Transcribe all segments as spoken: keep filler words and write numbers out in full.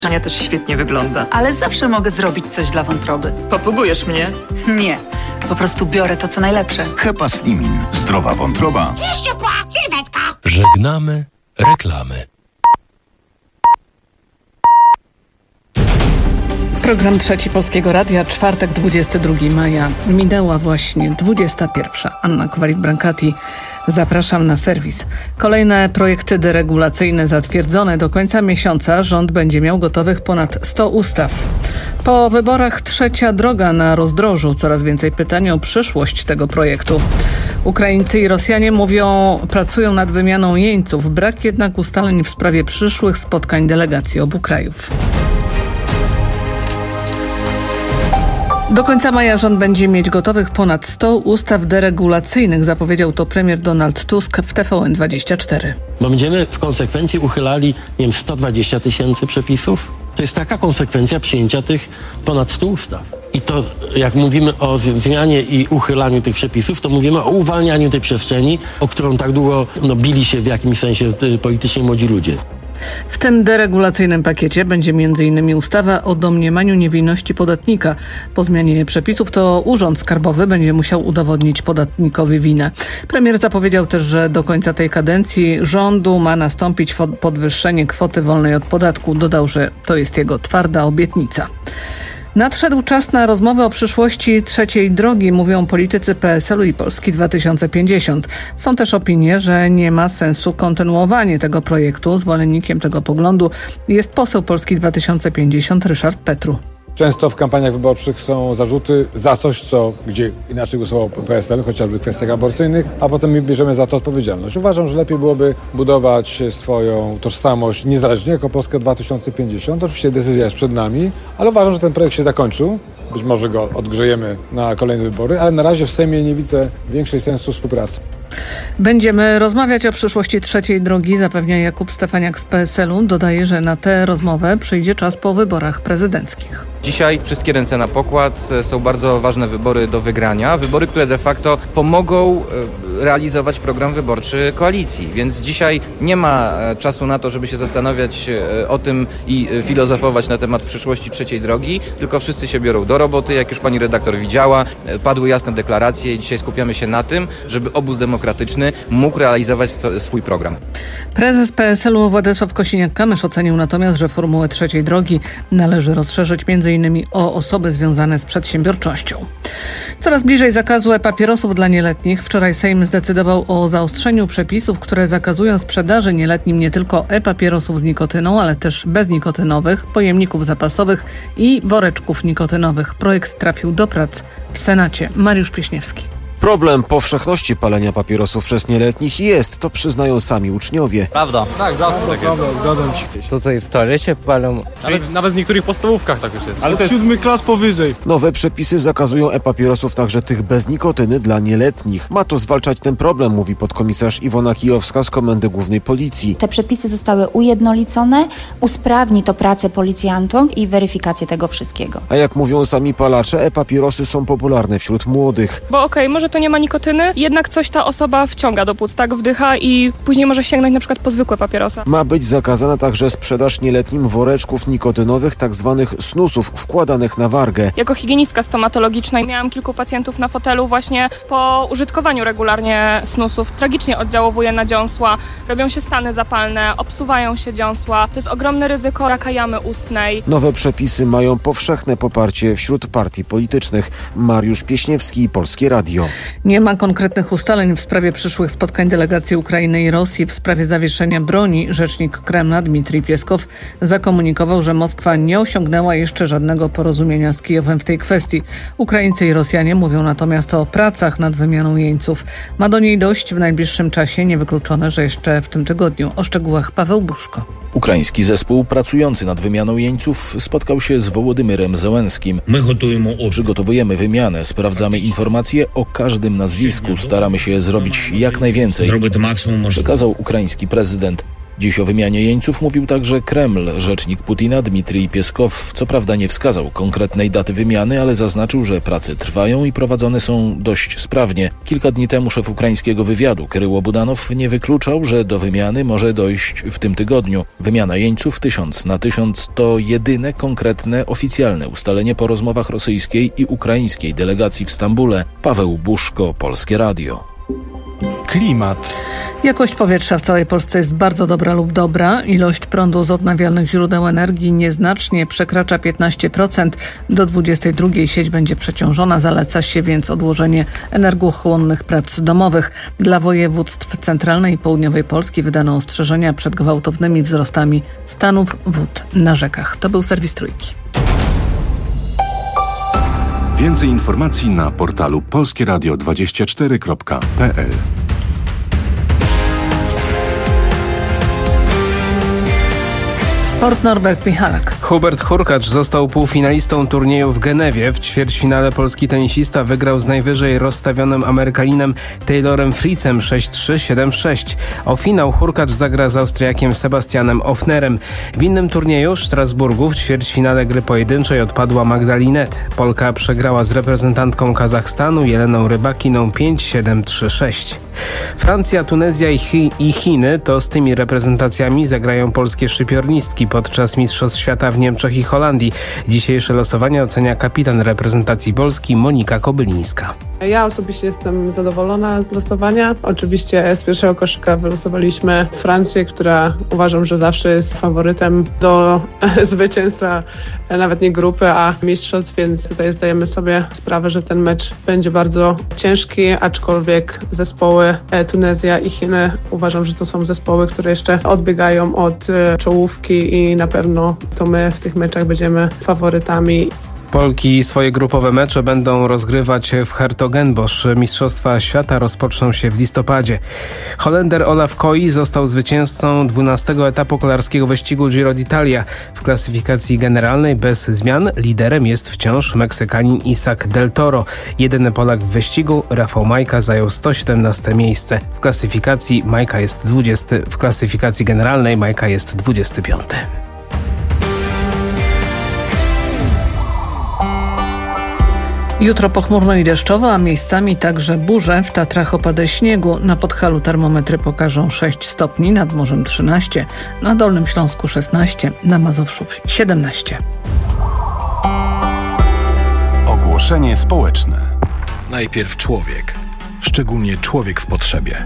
Ania też świetnie wygląda. Ale zawsze mogę zrobić coś dla wątroby. Popługujesz mnie? Nie, po prostu biorę to, co najlepsze. Hepa Slimin. Zdrowa wątroba. Szczupła sylwetka. Żegnamy reklamy. Program Trzeci Polskiego Radia, czwartek, dwudziestego drugiego maja. Minęła właśnie dwudziesta pierwsza. Anna Kowalik-Brankati. Zapraszam na serwis. Kolejne projekty deregulacyjne zatwierdzone do końca miesiąca. Rząd będzie miał gotowych ponad sto ustaw. Po wyborach trzecia droga na rozdrożu. Coraz więcej pytań o przyszłość tego projektu. Ukraińcy i Rosjanie mówią, pracują nad wymianą jeńców. Brak jednak ustaleń w sprawie przyszłych spotkań delegacji obu krajów. Do końca maja rząd będzie mieć gotowych ponad sto ustaw deregulacyjnych, zapowiedział to premier Donald Tusk w T V N dwadzieścia cztery. Bo będziemy w konsekwencji uchylali, nie wiem, sto dwadzieścia tysięcy przepisów. To jest taka konsekwencja przyjęcia tych ponad stu ustaw. I to, jak mówimy o zmianie i uchylaniu tych przepisów, to mówimy o uwalnianiu tej przestrzeni, o którą tak długo no, bili się w jakimś sensie politycznie młodzi ludzie. W tym deregulacyjnym pakiecie będzie między innymi ustawa o domniemaniu niewinności podatnika. Po zmianie przepisów to Urząd Skarbowy będzie musiał udowodnić podatnikowi winę. Premier zapowiedział też, że do końca tej kadencji rządu ma nastąpić podwyższenie kwoty wolnej od podatku. Dodał, że to jest jego twarda obietnica. Nadszedł czas na rozmowę o przyszłości trzeciej drogi, mówią politycy P S L u i Polski dwa tysiące pięćdziesiąt. Są też opinie, że nie ma sensu kontynuowanie tego projektu. Zwolennikiem tego poglądu jest poseł Polski dwa tysiące pięćdziesiąt Ryszard Petru. Często w kampaniach wyborczych są zarzuty za coś, co gdzie inaczej głosował P S L, chociażby w kwestiach aborcyjnych, a potem my bierzemy za to odpowiedzialność. Uważam, że lepiej byłoby budować swoją tożsamość niezależnie jako Polska dwa tysiące pięćdziesiąt. Oczywiście decyzja jest przed nami, ale uważam, że ten projekt się zakończył. Być może go odgrzejemy na kolejne wybory, ale na razie w Sejmie nie widzę większej sensu współpracy. Będziemy rozmawiać o przyszłości trzeciej drogi, zapewnia Jakub Stefaniak z P S L u. Dodaje, że na tę rozmowę przyjdzie czas po wyborach prezydenckich. Dzisiaj wszystkie ręce na pokład, są bardzo ważne wybory do wygrania, wybory, które de facto pomogą realizować program wyborczy koalicji, więc dzisiaj nie ma czasu na to, żeby się zastanawiać o tym i filozofować na temat przyszłości trzeciej drogi, tylko wszyscy się biorą do roboty, jak już pani redaktor widziała, padły jasne deklaracje i dzisiaj skupiamy się na tym, żeby obóz demokratyczny mógł realizować swój program. Prezes P S L u Władysław Kosiniak-Kamysz ocenił natomiast, że formułę trzeciej drogi należy rozszerzyć między innymi o osoby związane z przedsiębiorczością. Coraz bliżej zakazu e-papierosów dla nieletnich. Wczoraj Sejm zdecydował o zaostrzeniu przepisów, które zakazują sprzedaży nieletnim nie tylko e-papierosów z nikotyną, ale też beznikotynowych, pojemników zapasowych i woreczków nikotynowych. Projekt trafił do prac w Senacie. Mariusz Pieśniewski. Problem powszechności palenia papierosów przez nieletnich jest, to przyznają sami uczniowie. Prawda. Tak, zawsze tak jest. Zgadzam się. To tutaj w toalecie palą. Nawet, nawet w niektórych podstawówkach tak już jest. Ale to jest siódmy klas powyżej. Nowe przepisy zakazują e-papierosów także tych bez nikotyny dla nieletnich. Ma to zwalczać ten problem, mówi podkomisarz Iwona Kijowska z Komendy Głównej Policji. Te przepisy zostały ujednolicone, usprawni to pracę policjantom i weryfikację tego wszystkiego. A jak mówią sami palacze, e-papierosy są popularne wśród młodych. Bo okej, okay, może to nie ma nikotyny, jednak coś ta osoba wciąga do płuc, tak wdycha i później może sięgnąć na przykład po zwykłe papierosa. Ma być zakazana także sprzedaż nieletnim woreczków nikotynowych, tak zwanych snusów, wkładanych na wargę. Jako higienistka stomatologiczna miałam kilku pacjentów na fotelu właśnie po użytkowaniu regularnie snusów. Tragicznie oddziałuje na dziąsła, robią się stany zapalne, obsuwają się dziąsła. To jest ogromne ryzyko raka jamy ustnej. Nowe przepisy mają powszechne poparcie wśród partii politycznych. Mariusz Pieśniewski, Polskie Radio. Nie ma konkretnych ustaleń w sprawie przyszłych spotkań delegacji Ukrainy i Rosji w sprawie zawieszenia broni. Rzecznik Kremla Dmitrij Pieskow zakomunikował, że Moskwa nie osiągnęła jeszcze żadnego porozumienia z Kijowem w tej kwestii. Ukraińcy i Rosjanie mówią natomiast o pracach nad wymianą jeńców. Ma do niej dojść w najbliższym czasie, niewykluczone, że jeszcze w tym tygodniu. O szczegółach Paweł Buszko. Ukraiński zespół pracujący nad wymianą jeńców spotkał się z Wołodymyrem Zełenskim. Przygotowujemy wymianę, sprawdzamy informacje o każdym nazwisku, staramy się zrobić jak najwięcej, przekazał ukraiński prezydent. Dziś o wymianie jeńców mówił także Kreml. Rzecznik Putina Dmitrij Pieskow co prawda nie wskazał konkretnej daty wymiany, ale zaznaczył, że prace trwają i prowadzone są dość sprawnie. Kilka dni temu szef ukraińskiego wywiadu Kryło Budanow nie wykluczał, że do wymiany może dojść w tym tygodniu. Wymiana jeńców tysiąc na tysiąc to jedyne konkretne, oficjalne ustalenie po rozmowach rosyjskiej i ukraińskiej delegacji w Stambule. Paweł Buszko, Polskie Radio. Klimat. Jakość powietrza w całej Polsce jest bardzo dobra lub dobra. Ilość prądu z odnawialnych źródeł energii nieznacznie przekracza piętnaście procent. Do dwudziestej drugiej sieć będzie przeciążona. Zaleca się więc odłożenie energochłonnych prac domowych. Dla województw centralnej i południowej Polski wydano ostrzeżenia przed gwałtownymi wzrostami stanów wód na rzekach. To był serwis Trójki. Więcej informacji na portalu polskie radio dwadzieścia cztery kropka p l. Sport Norbert Michalak. Hubert Hurkacz został półfinalistą turnieju w Genewie. W ćwierćfinale polski tenisista wygrał z najwyżej rozstawionym Amerykaninem Taylorem Fritzem sześć trzy, siedem sześć. O finał Hurkacz zagra z Austriakiem Sebastianem Ofnerem. W innym turnieju w Strasburgu w ćwierćfinale gry pojedynczej odpadła Magdalinet. Polka przegrała z reprezentantką Kazachstanu Jeleną Rybakiną pięć siedem, trzy sześć. Francja, Tunezja i, Chi- i Chiny to z tymi reprezentacjami zagrają polskie szypiornistki podczas Mistrzostw Świata w Niemczech i Holandii. Dzisiejsze losowanie ocenia kapitan reprezentacji Polski Monika Kobylińska. Ja osobiście jestem zadowolona z losowania. Oczywiście z pierwszego koszyka wylosowaliśmy Francję, która uważam, że zawsze jest faworytem do zwycięstwa nawet nie grupy, a mistrzostw, więc tutaj zdajemy sobie sprawę, że ten mecz będzie bardzo ciężki, aczkolwiek zespoły Tunezja i Chiny uważam, że to są zespoły, które jeszcze odbiegają od czołówki i na pewno to my w tych meczach będziemy faworytami. Polki swoje grupowe mecze będą rozgrywać w Hertogenbosch. Mistrzostwa Świata rozpoczną się w listopadzie. Holender Olaf Kooi został zwycięzcą dwunastego etapu kolarskiego wyścigu Giro d'Italia. W klasyfikacji generalnej bez zmian liderem jest wciąż Meksykanin Isaac Del Toro. Jedyny Polak w wyścigu, Rafał Majka, zajął sto siedemnaste miejsce. W klasyfikacji Majka jest dwudziesty, w klasyfikacji generalnej Majka jest dwudziesty piąty. Jutro pochmurno i deszczowo, a miejscami także burze. W Tatrach opady śniegu. Na Podhalu termometry pokażą sześć stopni, nad morzem trzynaście, na Dolnym Śląsku szesnaście, na Mazowszu siedemnaście. Ogłoszenie społeczne. Najpierw człowiek, szczególnie człowiek w potrzebie.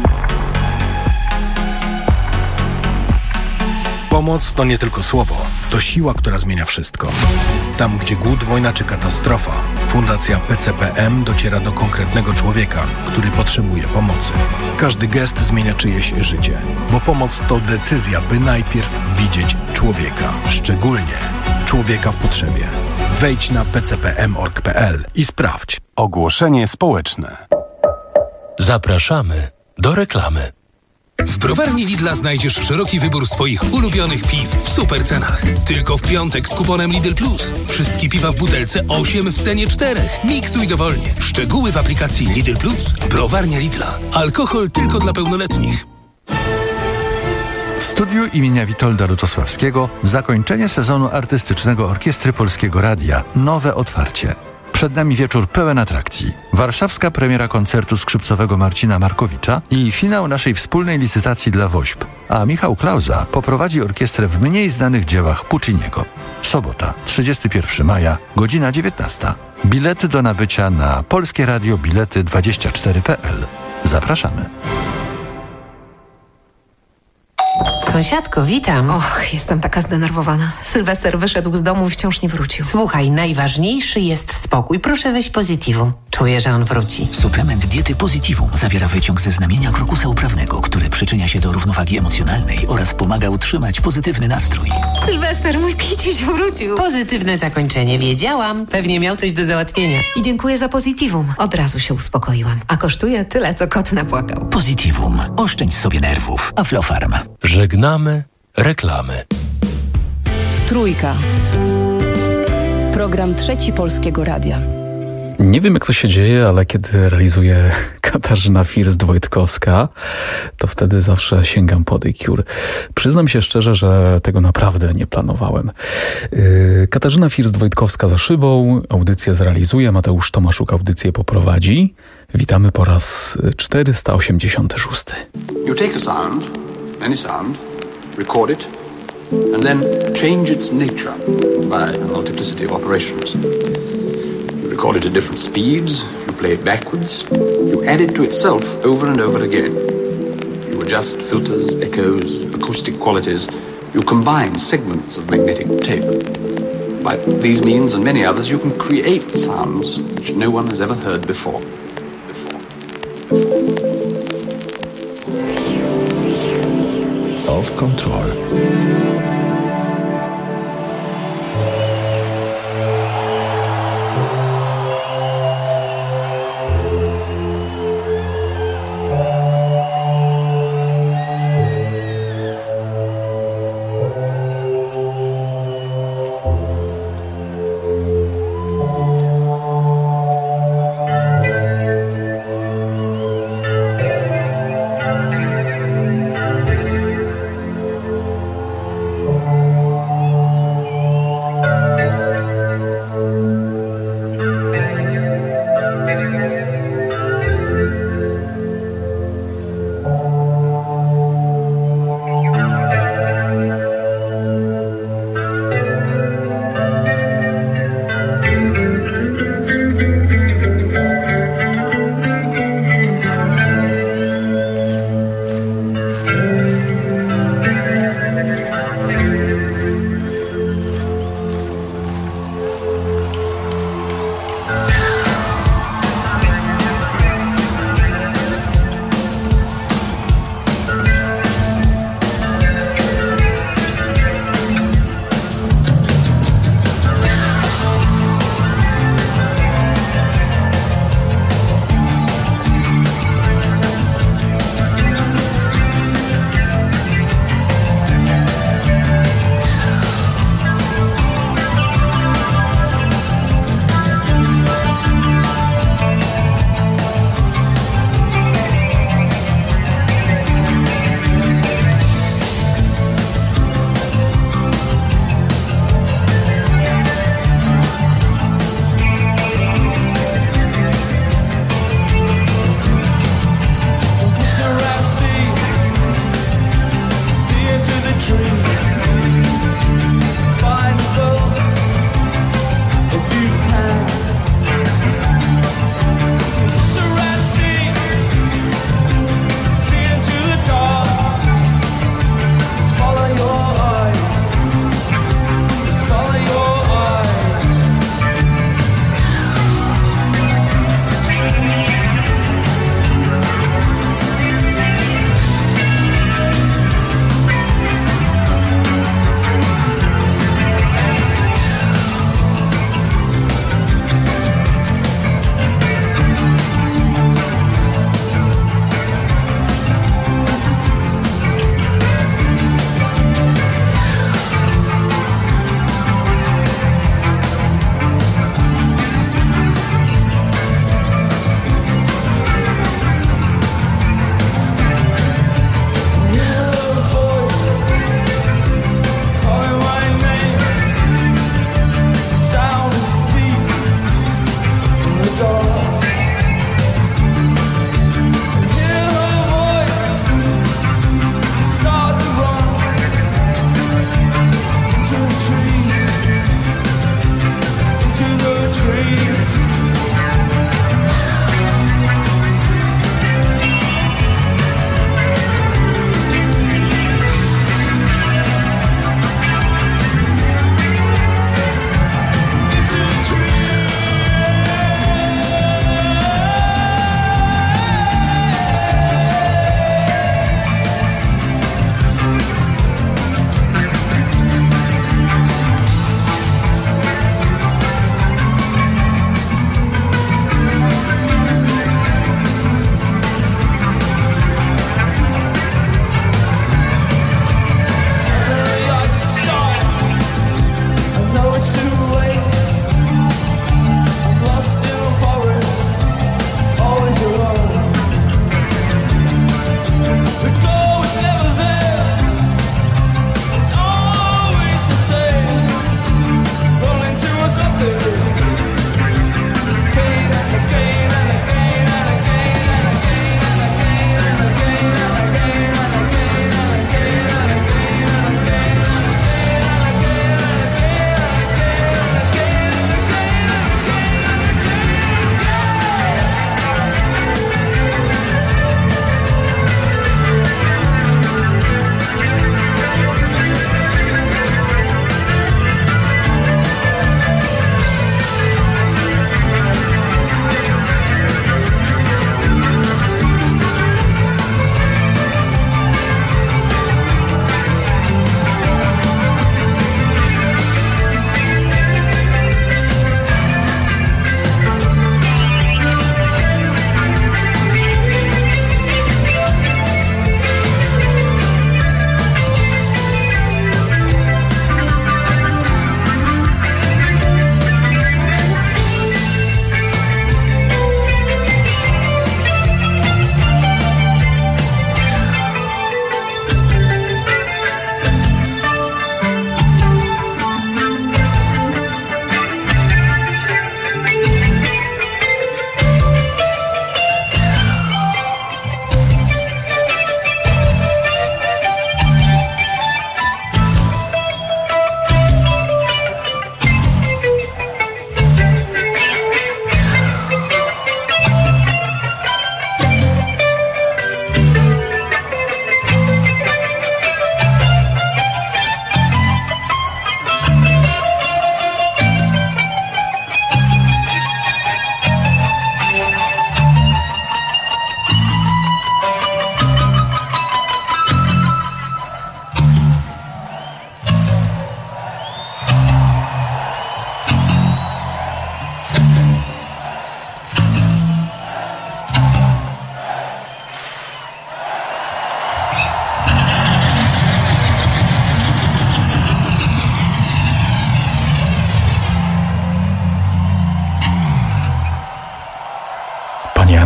Pomoc to nie tylko słowo, to siła, która zmienia wszystko. Tam, gdzie głód, wojna czy katastrofa, Fundacja P C P M dociera do konkretnego człowieka, który potrzebuje pomocy. Każdy gest zmienia czyjeś życie, bo pomoc to decyzja, by najpierw widzieć człowieka, szczególnie człowieka w potrzebie. Wejdź na p c p m kropka org kropka p l i sprawdź. Ogłoszenie społeczne. Zapraszamy do reklamy. W browarni Lidla znajdziesz szeroki wybór swoich ulubionych piw w super cenach. Tylko w piątek z kuponem Lidl Plus. Wszystkie piwa w butelce osiem w cenie czterech. Miksuj dowolnie. Szczegóły w aplikacji Lidl Plus. Browarnia Lidla. Alkohol tylko dla pełnoletnich. W studiu imienia Witolda Lutosławskiego zakończenie sezonu artystycznego Orkiestry Polskiego Radia. Nowe otwarcie. Przed nami wieczór pełen atrakcji. Warszawska premiera koncertu skrzypcowego Marcina Markowicza i finał naszej wspólnej licytacji dla WOŚP. A Michał Klauza poprowadzi orkiestrę w mniej znanych dziełach Pucciniego. Sobota, trzydziestego pierwszego maja, godzina dziewiętnasta. Bilety do nabycia na Polskie Radio Bilety dwadzieścia cztery kropka p l. Zapraszamy. Sąsiadko, witam. Och, jestem taka zdenerwowana. Sylwester wyszedł z domu i wciąż nie wrócił. Słuchaj, najważniejszy jest spokój. Proszę weź Positivum. Czuję, że on wróci. Suplement diety Positivum zawiera wyciąg ze znamienia krokusa uprawnego, który przyczynia się do równowagi emocjonalnej oraz pomaga utrzymać pozytywny nastrój. Sylwester, mój kiciuś wrócił. Pozytywne zakończenie, wiedziałam. Pewnie miał coś do załatwienia. I dziękuję za Positivum. Od razu się uspokoiłam. A kosztuje tyle, co kot napłakał. Positivum. Oszczędź sobie nerwów. Aflofarm. Żegnamy reklamy. Trójka. Program Trzeci Polskiego Radia. Nie wiem, jak to się dzieje, ale kiedy realizuję Katarzyna First-Wojtkowska, to wtedy zawsze sięgam po The Cure. Przyznam się szczerze, że tego naprawdę nie planowałem. Yy, Katarzyna First-Wojtkowska za szybą, audycję zrealizuje, Mateusz Tomaszuk audycję poprowadzi. Witamy po raz czterysta osiemdziesiąty szósty. You take a sound, any sound, record it, and then change its nature by a multiplicity of operations. You record it at different speeds, you play it backwards, you add it to itself over and over again. You adjust filters, echoes, acoustic qualities, you combine segments of magnetic tape. By these means and many others, you can create sounds which no one has ever heard before. Before. Before. Off Control.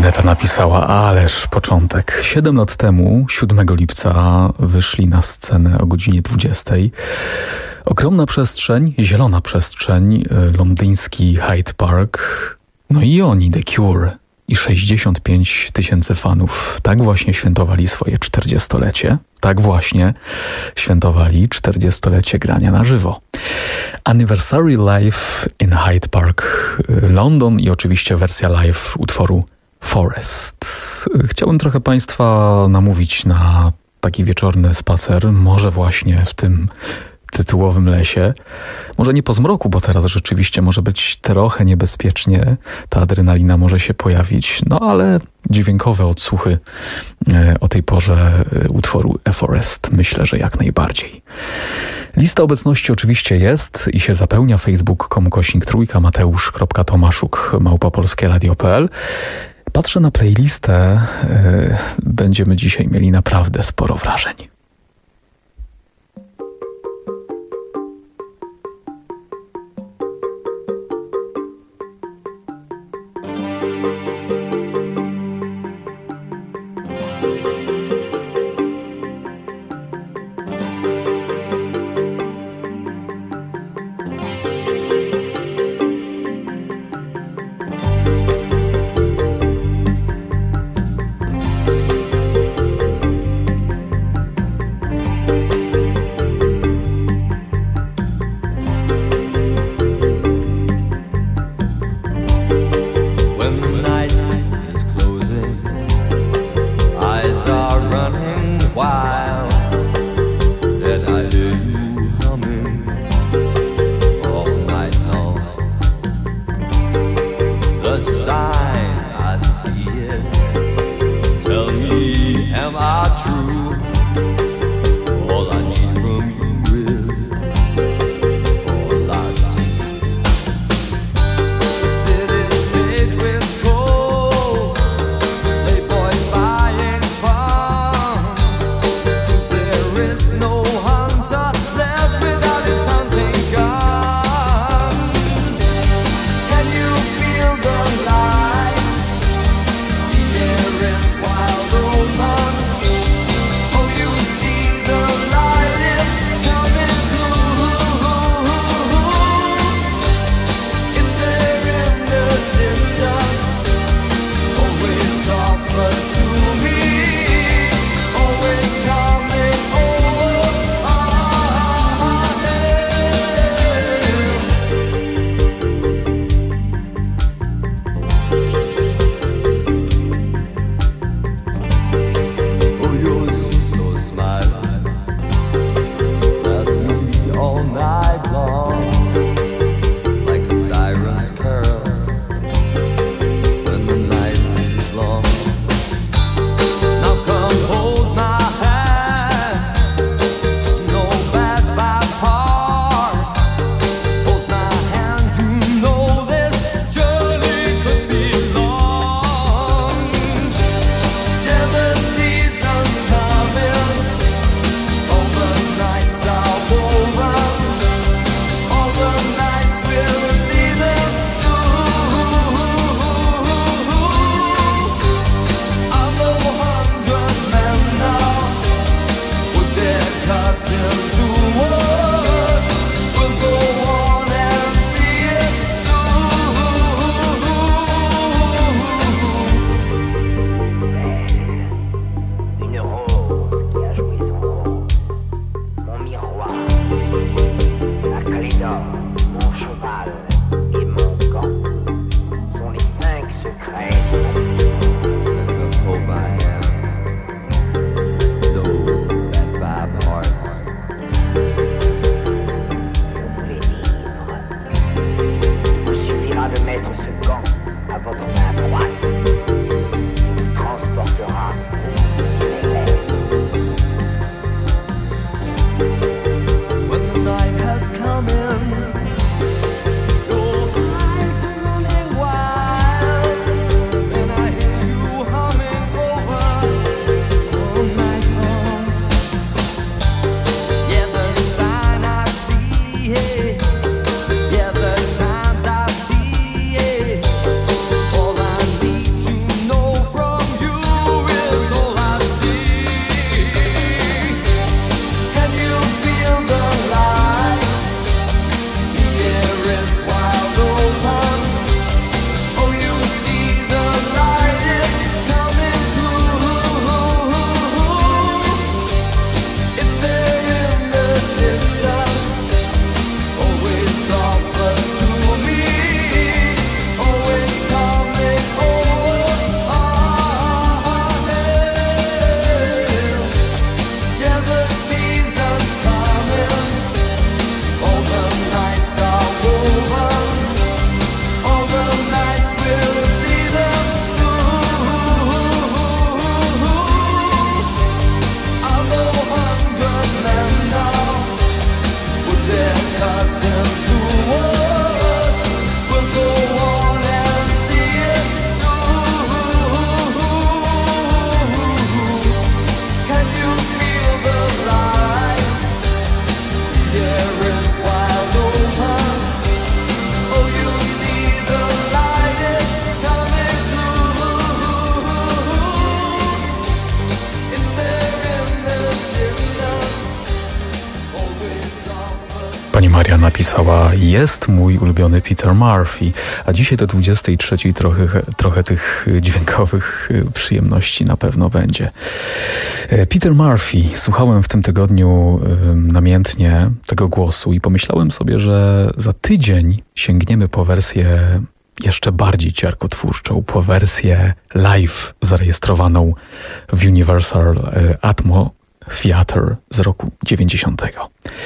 Aneta napisała, ależ początek. Siedem lat temu, siódmego lipca, wyszli na scenę o godzinie dwudziestej. Ogromna przestrzeń, zielona przestrzeń, londyński Hyde Park. No i oni, The Cure i sześćdziesiąt pięć tysięcy fanów. Tak właśnie świętowali swoje czterdziestolecie. Tak właśnie świętowali czterdziestolecie grania na żywo. Anniversary Live in Hyde Park, London i oczywiście wersja live utworu Forest. Chciałbym trochę Państwa namówić na taki wieczorny spacer, może właśnie w tym tytułowym lesie. Może nie po zmroku, bo teraz rzeczywiście może być trochę niebezpiecznie. Ta adrenalina może się pojawić, no ale dźwiękowe odsłuchy o tej porze utworu A Forest myślę, że jak najbardziej. Lista obecności oczywiście jest i się zapełnia. facebook kropka com kośnik trójka, mateusz.tomaszuk małpa polskie radio kropka p l. Patrzę na playlistę, yy, będziemy dzisiaj mieli naprawdę sporo wrażeń. Maria napisała: jest mój ulubiony Peter Murphy, a dzisiaj do dwudziestej trzeciej trochę, trochę tych dźwiękowych przyjemności na pewno będzie. Peter Murphy. Słuchałem w tym tygodniu namiętnie tego głosu i pomyślałem sobie, że za tydzień sięgniemy po wersję jeszcze bardziej ciarkotwórczą, po wersję live zarejestrowaną w Universal Atmo Theatre z roku dziewięćdziesiątego.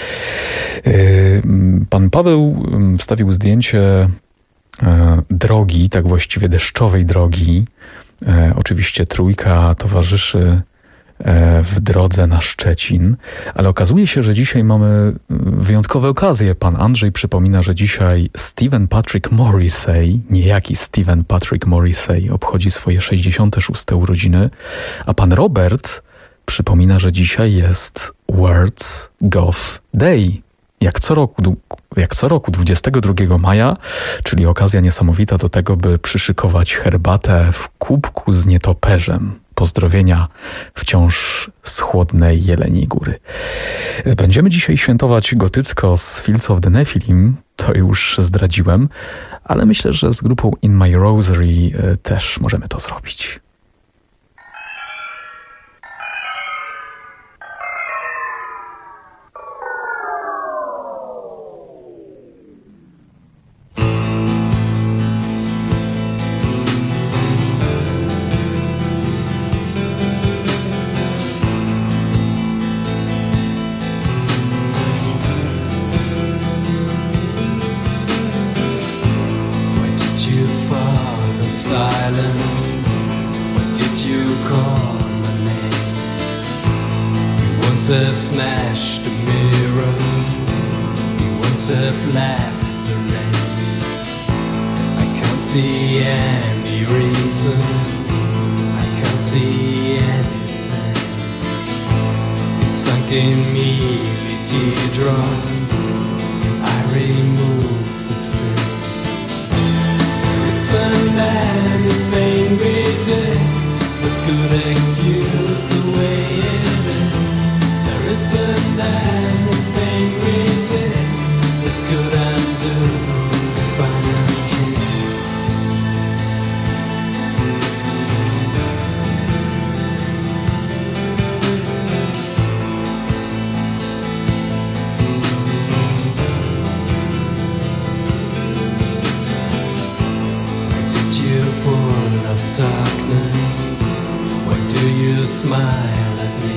Pan Paweł wstawił zdjęcie drogi, tak właściwie deszczowej drogi. Oczywiście trójka towarzyszy w drodze na Szczecin, ale okazuje się, że dzisiaj mamy wyjątkowe okazje. Pan Andrzej przypomina, że dzisiaj Stephen Patrick Morrissey, niejaki Stephen Patrick Morrissey, obchodzi swoje sześćdziesiąte szóste urodziny, a pan Robert przypomina, że dzisiaj jest World Golf Day. Jak co roku, jak co roku dwudziestego drugiego maja, czyli okazja niesamowita do tego, by przyszykować herbatę w kubku z nietoperzem. Pozdrowienia wciąż z chłodnej Jeleniej Góry. Będziemy dzisiaj świętować gotycko z Fields of the Nephilim, to już zdradziłem, ale myślę, że z grupą In My Rosary też możemy to zrobić. have smashed a mirror, you once have laughed the rain. I can't see any reason, I can't see anything. It's sunk in me, teardrops, I removed its sting. There isn't anything we did that could excuse the way it is. There isn't anything we did that could undo the final kiss. Why did you pour off darkness? Why do you smile at me?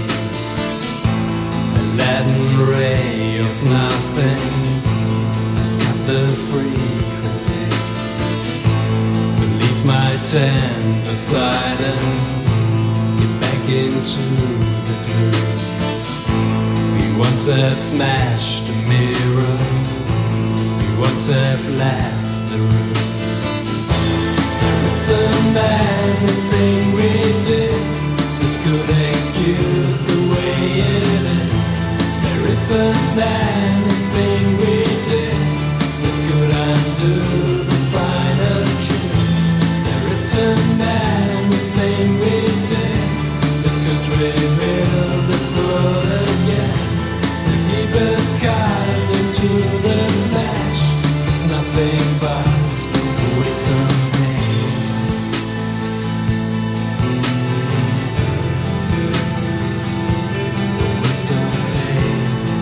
Latin ray of nothing has got the frequency. So leave my tender silence, get back into the groove. We once have smashed a mirror, we once have left the room. There isn't anything we did that could excuse the way it is. There isn't anything we did that could undo the final kiss. There isn't anything we did that could reveal this world again. The deepest cut into the flesh is nothing but a waste of pain. A waste of pain.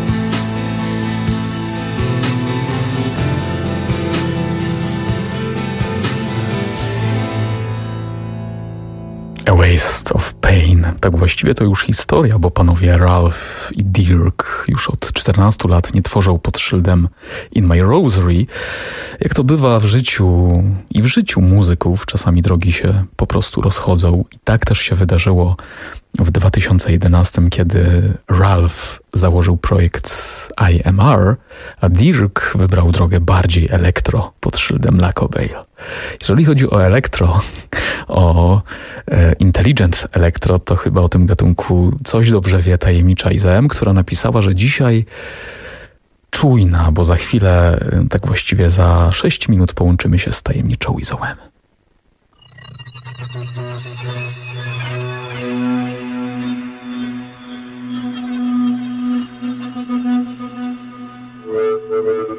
A Waste of Pain. Tak właściwie to już historia, bo panowie Ralph i Dirk już od czternastu lat nie tworzą pod szyldem In My Rosary. Jak to bywa w życiu i w życiu muzyków, czasami drogi się po prostu rozchodzą. I tak też się wydarzyło w dwa tysiące jedenastym, kiedy Ralph założył projekt I M R, a Dirk wybrał drogę bardziej elektro pod szyldem Lacobale. Jeżeli chodzi o elektro, o e, intelligent elektro, to chyba o tym gatunku coś dobrze wie tajemnicza Iza M, która napisała, że dzisiaj czujna, bo za chwilę, tak właściwie za sześć minut połączymy się z tajemniczą Izą M. Thank you.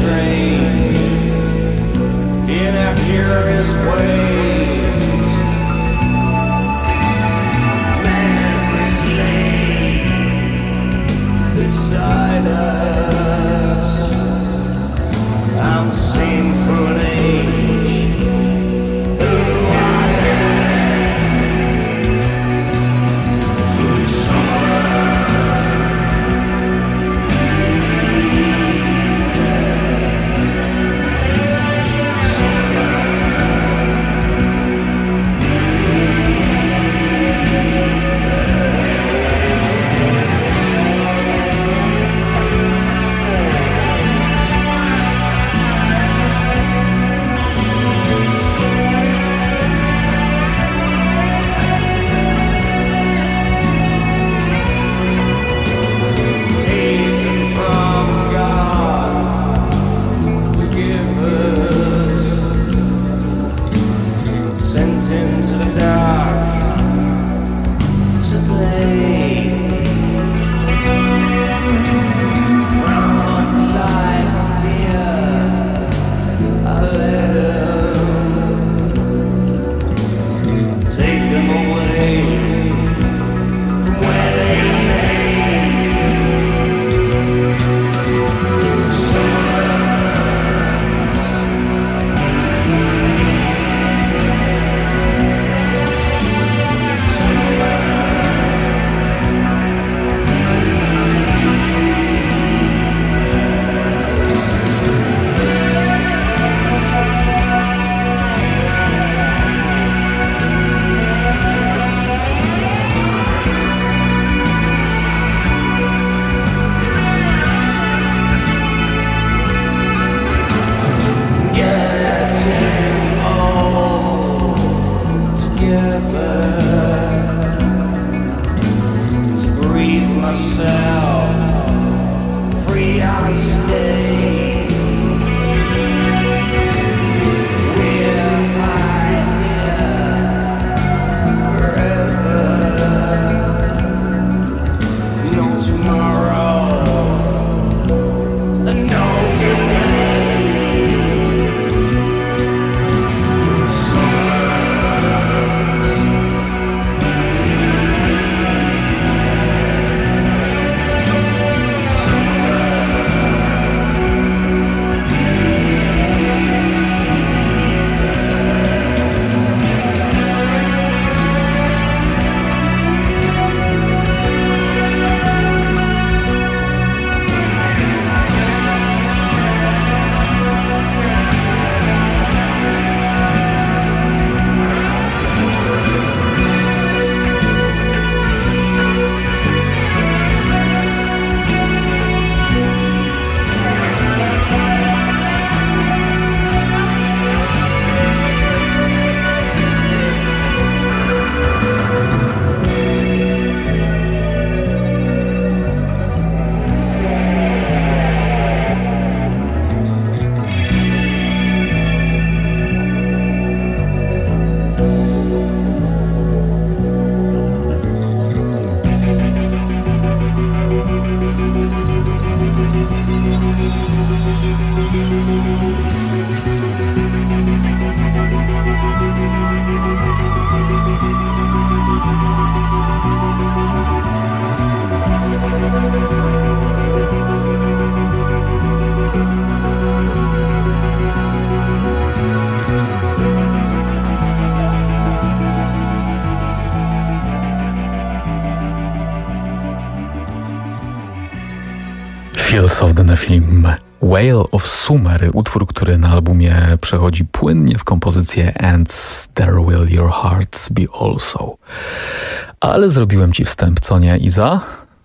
strange in our curious ways. Memories lay beside us. I'm the same for an age. Who I am, through summer. Fields of the Nephilim, Whale of Sumer, utwór, który na albumie przechodzi płynnie w kompozycję And There Will Your Hearts Be Also. Ale zrobiłem ci wstęp, co nie, Iza?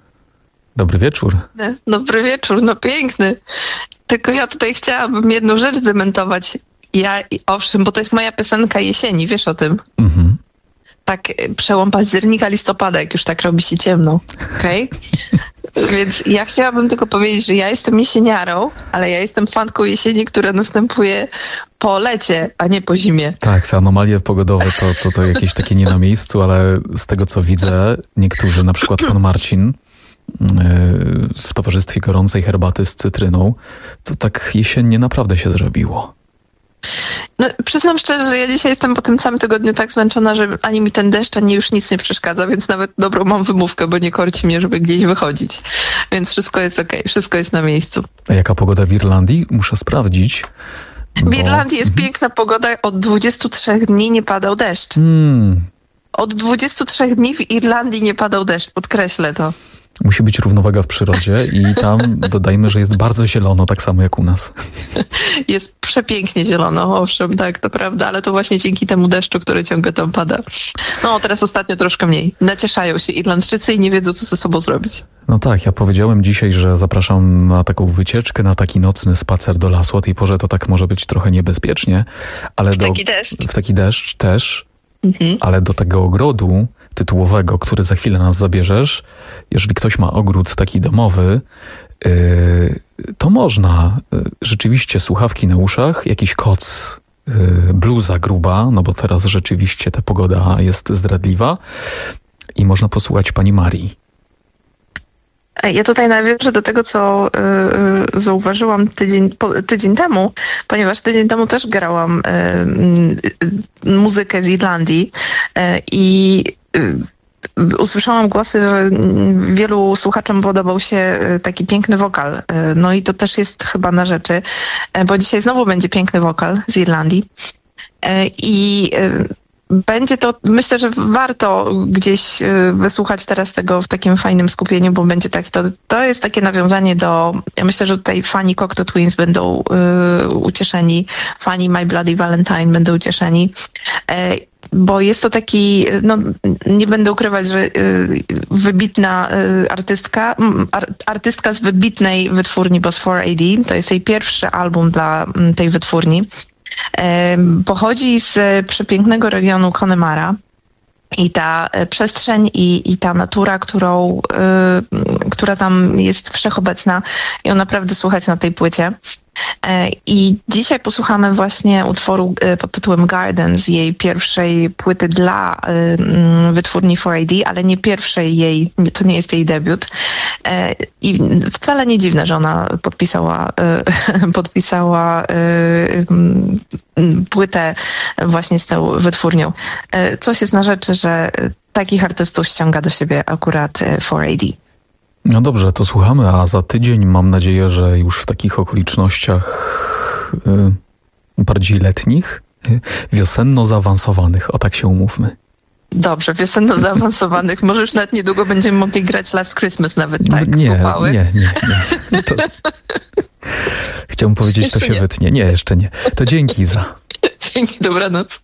Dobry wieczór. Dobry wieczór, no piękny. Tylko ja tutaj chciałabym jedną rzecz zdementować. Ja, owszem, bo to jest moja piosenka jesieni, wiesz o tym? Mhm. Tak przełom października, listopada, jak już tak robi się ciemno, okej? Okay? Więc ja chciałabym tylko powiedzieć, że ja jestem jesieniarą, ale ja jestem fanką jesieni, która następuje po lecie, a nie po zimie. Tak, te anomalie pogodowe to, to, to jakieś takie nie na miejscu, ale z tego co widzę, niektórzy, na przykład pan Marcin, w towarzystwie gorącej herbaty z cytryną, to tak jesiennie naprawdę się zrobiło. No, przyznam szczerze, że ja dzisiaj jestem po tym całym tygodniu tak zmęczona, że ani mi ten deszcz, ani już nic nie przeszkadza, więc nawet dobrą mam wymówkę, bo nie korci mnie, żeby gdzieś wychodzić. Więc wszystko jest okej, wszystko jest na miejscu. A jaka pogoda w Irlandii? Muszę sprawdzić. Bo... W Irlandii jest piękna pogoda, od dwudziestu trzech dni nie padał deszcz. Hmm. Od dwudziestu trzech dni w Irlandii nie padał deszcz, podkreślę to. Musi być równowaga w przyrodzie i tam dodajmy, że jest bardzo zielono, tak samo jak u nas. Jest przepięknie zielono, owszem, tak, to prawda, ale to właśnie dzięki temu deszczu, który ciągle tam pada. No, teraz ostatnio troszkę mniej. Nacieszają się Irlandczycy i nie wiedzą, co ze sobą zrobić. No tak, ja powiedziałem dzisiaj, że zapraszam na taką wycieczkę, na taki nocny spacer do lasu. O tej porze to tak może być trochę niebezpiecznie, ale w do, taki deszcz. W taki deszcz też, mhm. ale do tego ogrodu tytułowego, który za chwilę nas zabierzesz, jeżeli ktoś ma ogród taki domowy, yy, to można yy, rzeczywiście słuchawki na uszach, jakiś koc, yy, bluza gruba, no bo teraz rzeczywiście ta pogoda jest zdradliwa i można posłuchać pani Marii. Ja tutaj nawiążę do tego, co y, zauważyłam tydzień, po, tydzień temu, ponieważ tydzień temu też grałam y, y, muzykę z Irlandii y, i y, usłyszałam głosy, że wielu słuchaczom podobał się taki piękny wokal. No i to też jest chyba na rzeczy, bo dzisiaj znowu będzie piękny wokal z Irlandii. I będzie to, myślę, że warto gdzieś wysłuchać teraz tego w takim fajnym skupieniu, bo będzie tak, to, to jest takie nawiązanie do, ja myślę, że tutaj fani Cocteau Twins będą y, ucieszeni, fani My Bloody Valentine będą ucieszeni, y, bo jest to taki, no nie będę ukrywać, że y, wybitna y, artystka, ar, artystka z wybitnej wytwórni Boss cztery A D, to jest jej pierwszy album dla y, tej wytwórni. Pochodzi z przepięknego regionu Connemara i ta przestrzeń i, i ta natura, którą, y, która tam jest wszechobecna, ją naprawdę słuchać na tej płycie. I dzisiaj posłuchamy właśnie utworu pod tytułem Garden z jej pierwszej płyty dla wytwórni cztery A D, ale nie pierwszej jej, to nie jest jej debiut. I wcale nie dziwne, że ona podpisała, podpisała płytę właśnie z tą wytwórnią. Coś jest na rzeczy, że takich artystów ściąga do siebie akurat cztery A D. No dobrze, to słuchamy, a za tydzień mam nadzieję, że już w takich okolicznościach y, bardziej letnich, y, wiosenno zaawansowanych, o tak się umówmy. Dobrze, wiosenno zaawansowanych. Może już nawet niedługo będziemy mogli grać Last Christmas nawet, tak? Nie, nie, nie. nie. To... Chciałbym powiedzieć, jeszcze to się nie. wytnie. Nie, jeszcze nie. To dzięki za... Dzięki, dobranoc.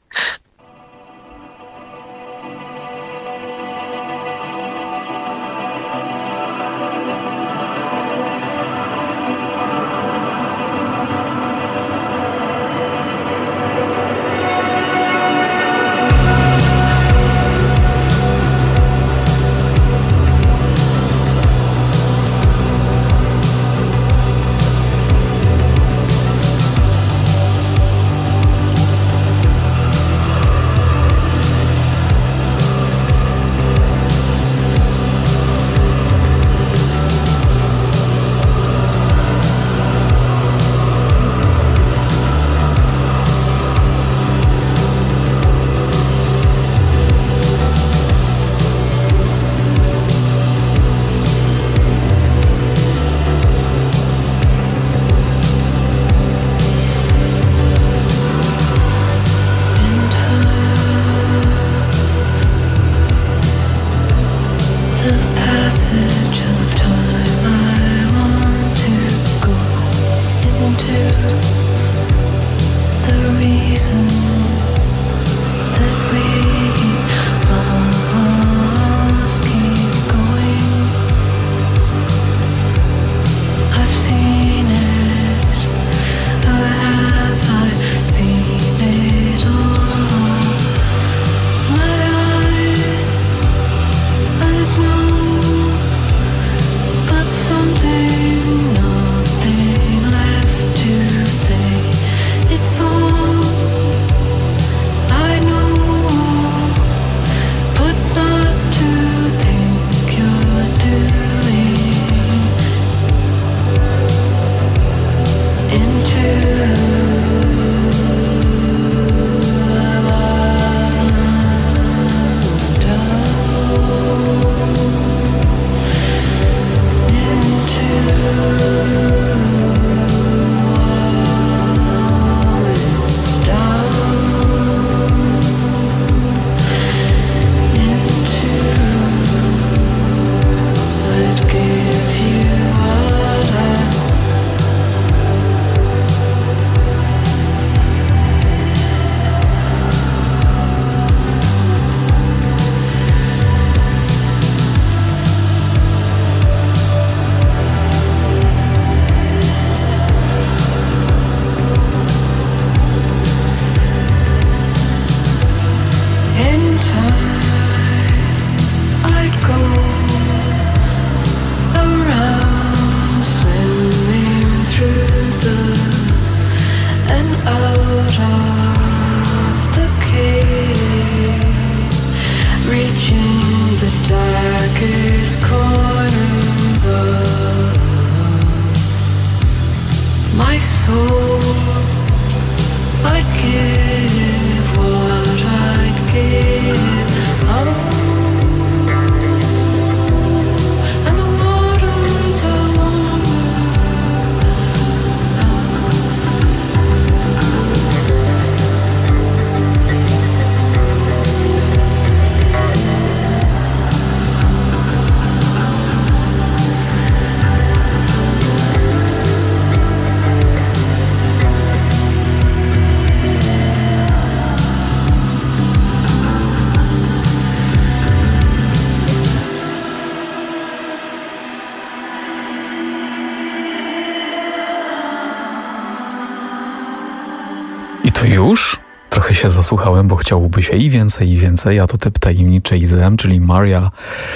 Już? Trochę się zasłuchałem, bo chciałoby się i więcej, i więcej, a to typ tajemniczej Zem, czyli Maria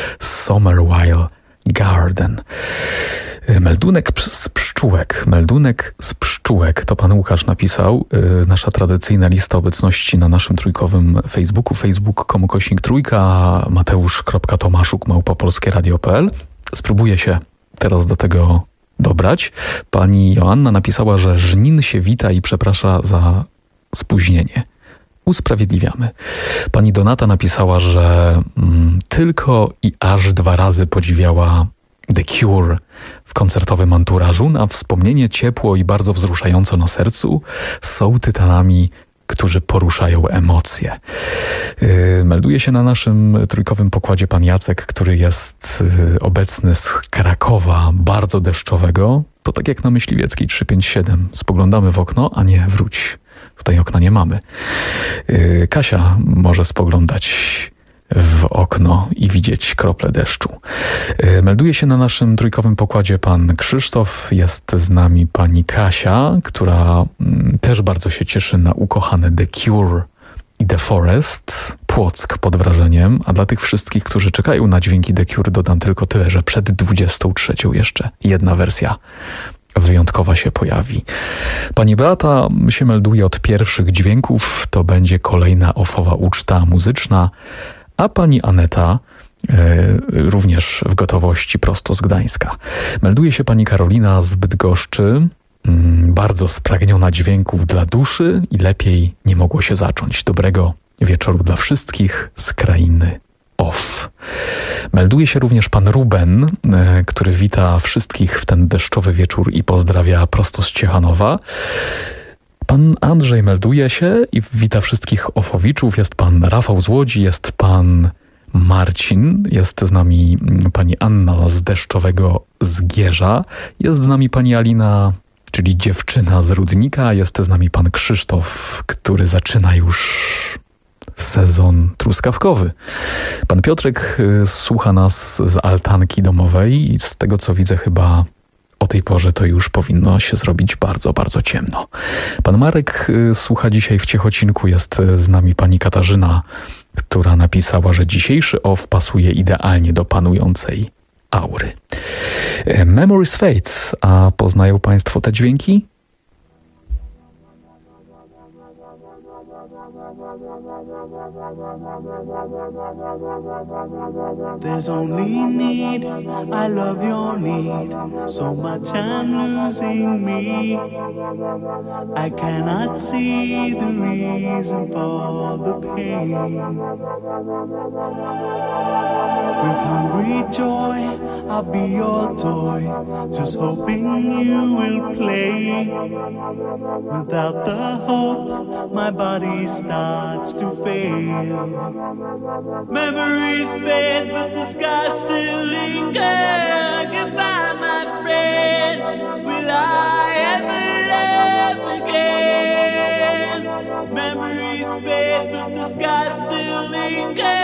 Sommerweil Garden. Meldunek z pszczółek. Meldunek z pszczółek. To pan Łukasz napisał. Nasza tradycyjna lista obecności na naszym trójkowym Facebooku. facebook.com kośnik trójka, mateusz.tomaszuk małpa polskie radio kropka p l. Spróbuję się teraz do tego dobrać. Pani Joanna napisała, że Żnin się wita i przeprasza za spóźnienie. Usprawiedliwiamy. Pani Donata napisała, że mm, tylko i aż dwa razy podziwiała The Cure w koncertowym anturażu. Na wspomnienie ciepło i bardzo wzruszająco na sercu. Są tytanami, którzy poruszają emocje. Yy, melduje się na naszym trójkowym pokładzie pan Jacek, który jest yy, obecny z Krakowa, bardzo deszczowego. To tak jak na Myśliwieckiej trzysta pięćdziesiąt siedem. Spoglądamy w okno, a nie wróć. Tutaj okna nie mamy. Yy, Kasia może spoglądać w okno i widzieć krople deszczu. Yy, melduje się na naszym trójkowym pokładzie pan Krzysztof. Jest z nami pani Kasia, która yy, też bardzo się cieszy na ukochane The Cure i The Forest. Płock pod wrażeniem. A dla tych wszystkich, którzy czekają na dźwięki The Cure, dodam tylko tyle, że przed dwudziestą trzecią jeszcze jedna wersja wyjątkowa się pojawi. Pani Beata się melduje od pierwszych dźwięków. To będzie kolejna ofowa uczta muzyczna. A pani Aneta e, również w gotowości prosto z Gdańska. Melduje się pani Karolina z Bydgoszczy. Mm, bardzo spragniona dźwięków dla duszy i lepiej nie mogło się zacząć. Dobrego wieczoru dla wszystkich z krainy off. Melduje się również pan Ruben, e, który wita wszystkich w ten deszczowy wieczór i pozdrawia prosto z Ciechanowa. Pan Andrzej melduje się i wita wszystkich ofowiczów. Jest pan Rafał z Łodzi, jest pan Marcin, jest z nami pani Anna z deszczowego Zgierza, jest z nami pani Alina, czyli dziewczyna z Rudnika, jest z nami pan Krzysztof, który zaczyna już sezon truskawkowy. Pan Piotrek y, słucha nas z altanki domowej i z tego co widzę chyba o tej porze to już powinno się zrobić bardzo, bardzo ciemno. Pan Marek y, słucha dzisiaj w Ciechocinku, jest z nami pani Katarzyna, która napisała, że dzisiejszy off pasuje idealnie do panującej aury. Y, Memories Fades, a poznają państwo te dźwięki? There's only need, I love your need, so much I'm losing me. I cannot see the reason for the pain. With hungry joy, I'll be your toy, just hoping you will play. Without the hope, my body starts to fail. Memories fade, but the skies still linger. Goodbye, my friend, will I ever love again? Memories fade, but the skies still linger.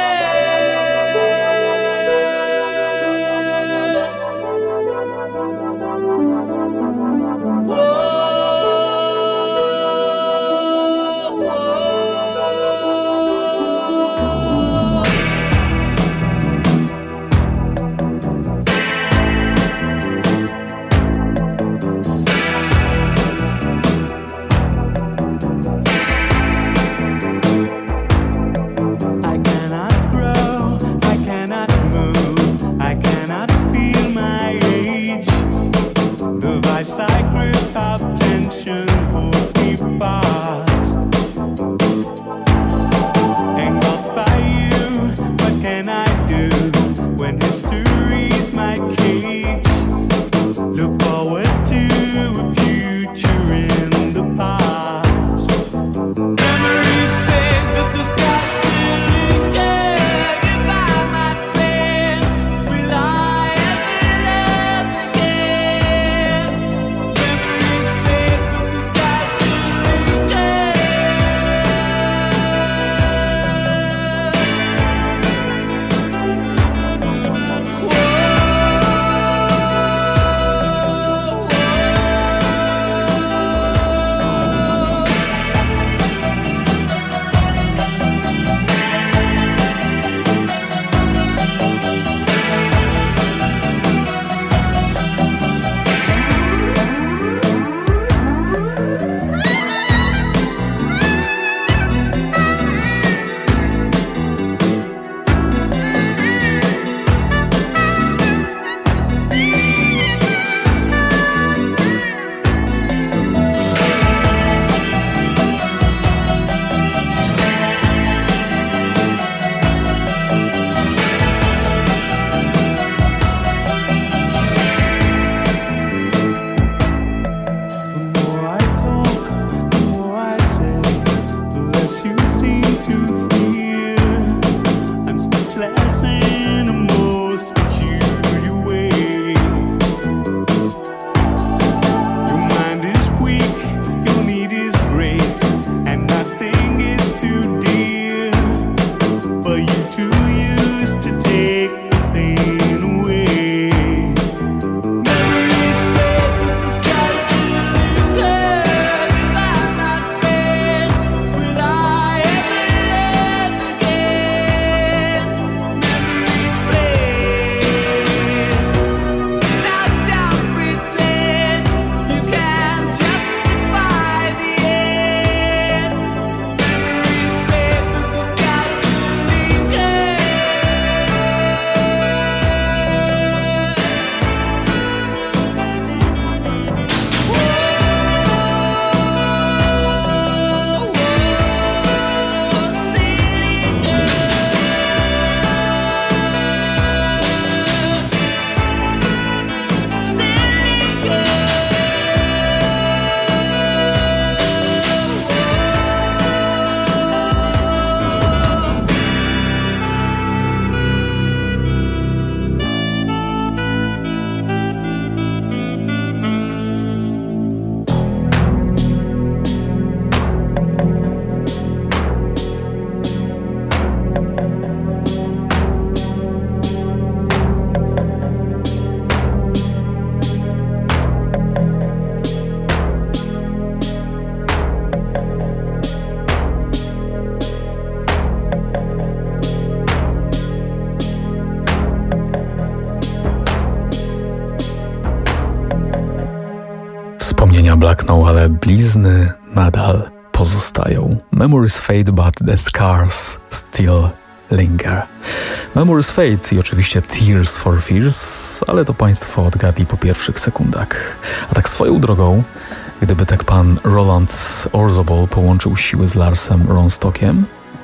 Blakną, ale blizny nadal pozostają. Memories fade, but the scars still linger. Memories fade i oczywiście Tears for Fears, ale to Państwo odgadli po pierwszych sekundach. A tak swoją drogą, gdyby tak pan Roland Orzabal połączył siły z Larsem Ronstockiem,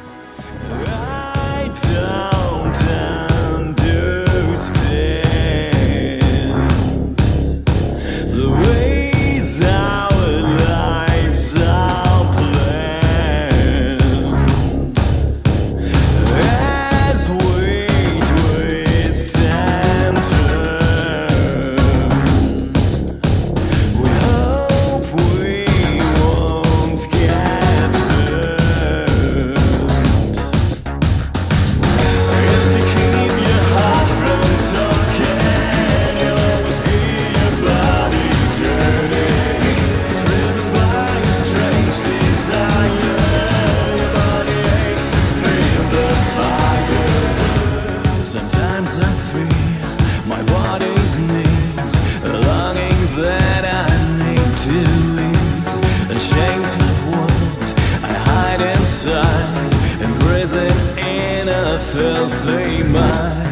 filthy mind.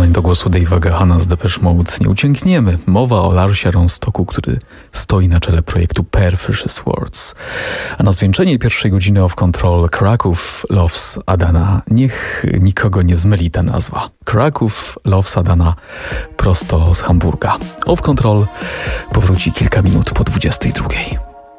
do głosu Dave'a Gahana z Depeche Mode nie uciekniemy. Mowa o Larsie Ronstocku, który stoi na czele projektu Perfect Words. A na zwieńczenie pierwszej godziny Off Control Kraków Loves Adana. Niech nikogo nie zmyli ta nazwa. Kraków Loves Adana prosto z Hamburga. Off Control powróci kilka minut po dwudziestej drugiej.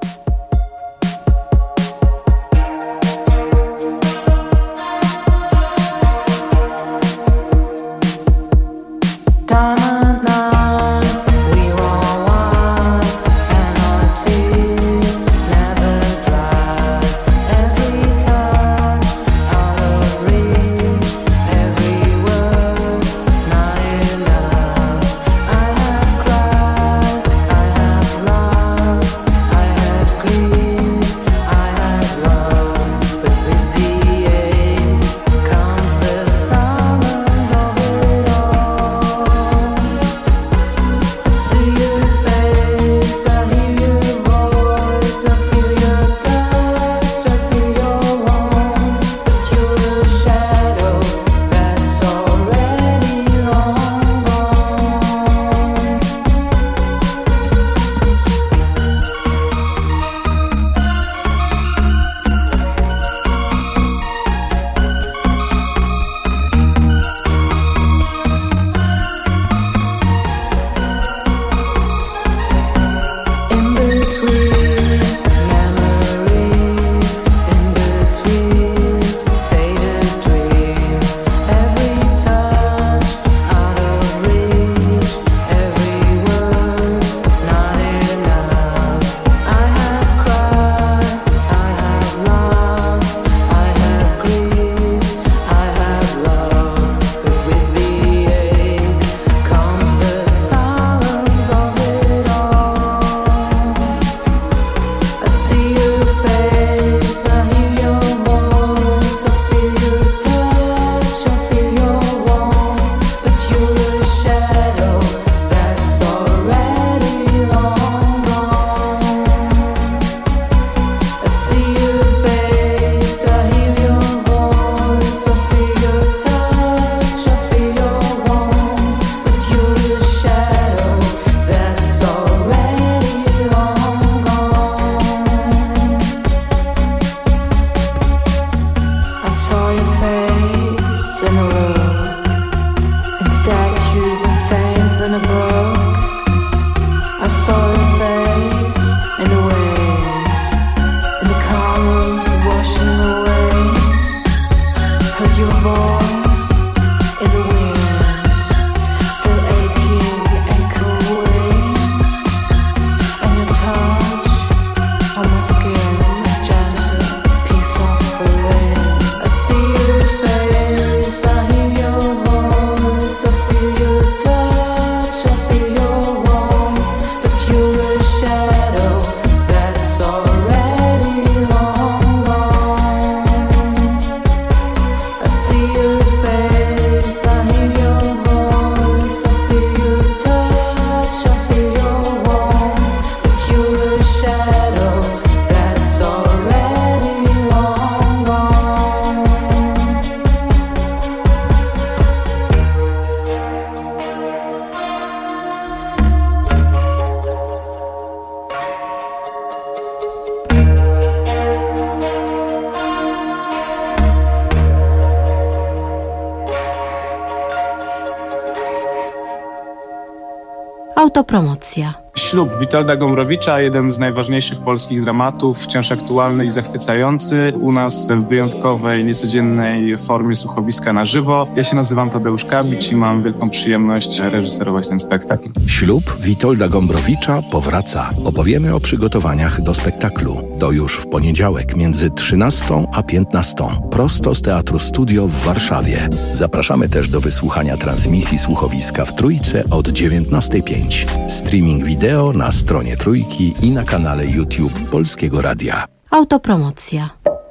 Autopromocja. Ślub Witolda Gombrowicza, jeden z najważniejszych polskich dramatów, wciąż aktualny i zachwycający. U nas w wyjątkowej, niecodziennej formie słuchowiska na żywo. Ja się nazywam Tadeusz Kabicz i mam wielką przyjemność reżyserować ten spektakl. Ślub Witolda Gombrowicza powraca. Opowiemy o przygotowaniach do spektaklu. To już w poniedziałek między trzynastą a piętnastą. Prosto z Teatru Studio w Warszawie. Zapraszamy też do wysłuchania transmisji słuchowiska w Trójce od dziewiętnastej pięć. Streaming wideo na stronie Trójki i na kanale YouTube Polskiego Radia. Autopromocja.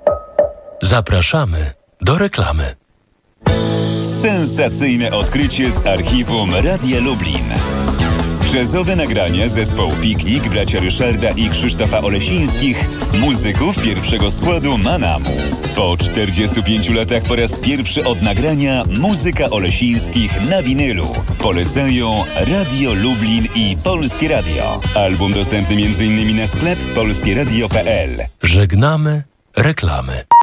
Zapraszamy do reklamy. Sensacyjne odkrycie z archiwum Radia Lublin. Jazzowe nagrania zespołu Piknik, bracia Ryszarda i Krzysztofa Olesińskich, muzyków pierwszego składu Manamu. Po czterdziestu pięciu latach po raz pierwszy od nagrania muzyka Olesińskich na winylu. Polecają Radio Lublin i Polskie Radio. Album dostępny między innymi na sklep polskieradio kropka p l. Żegnamy reklamy.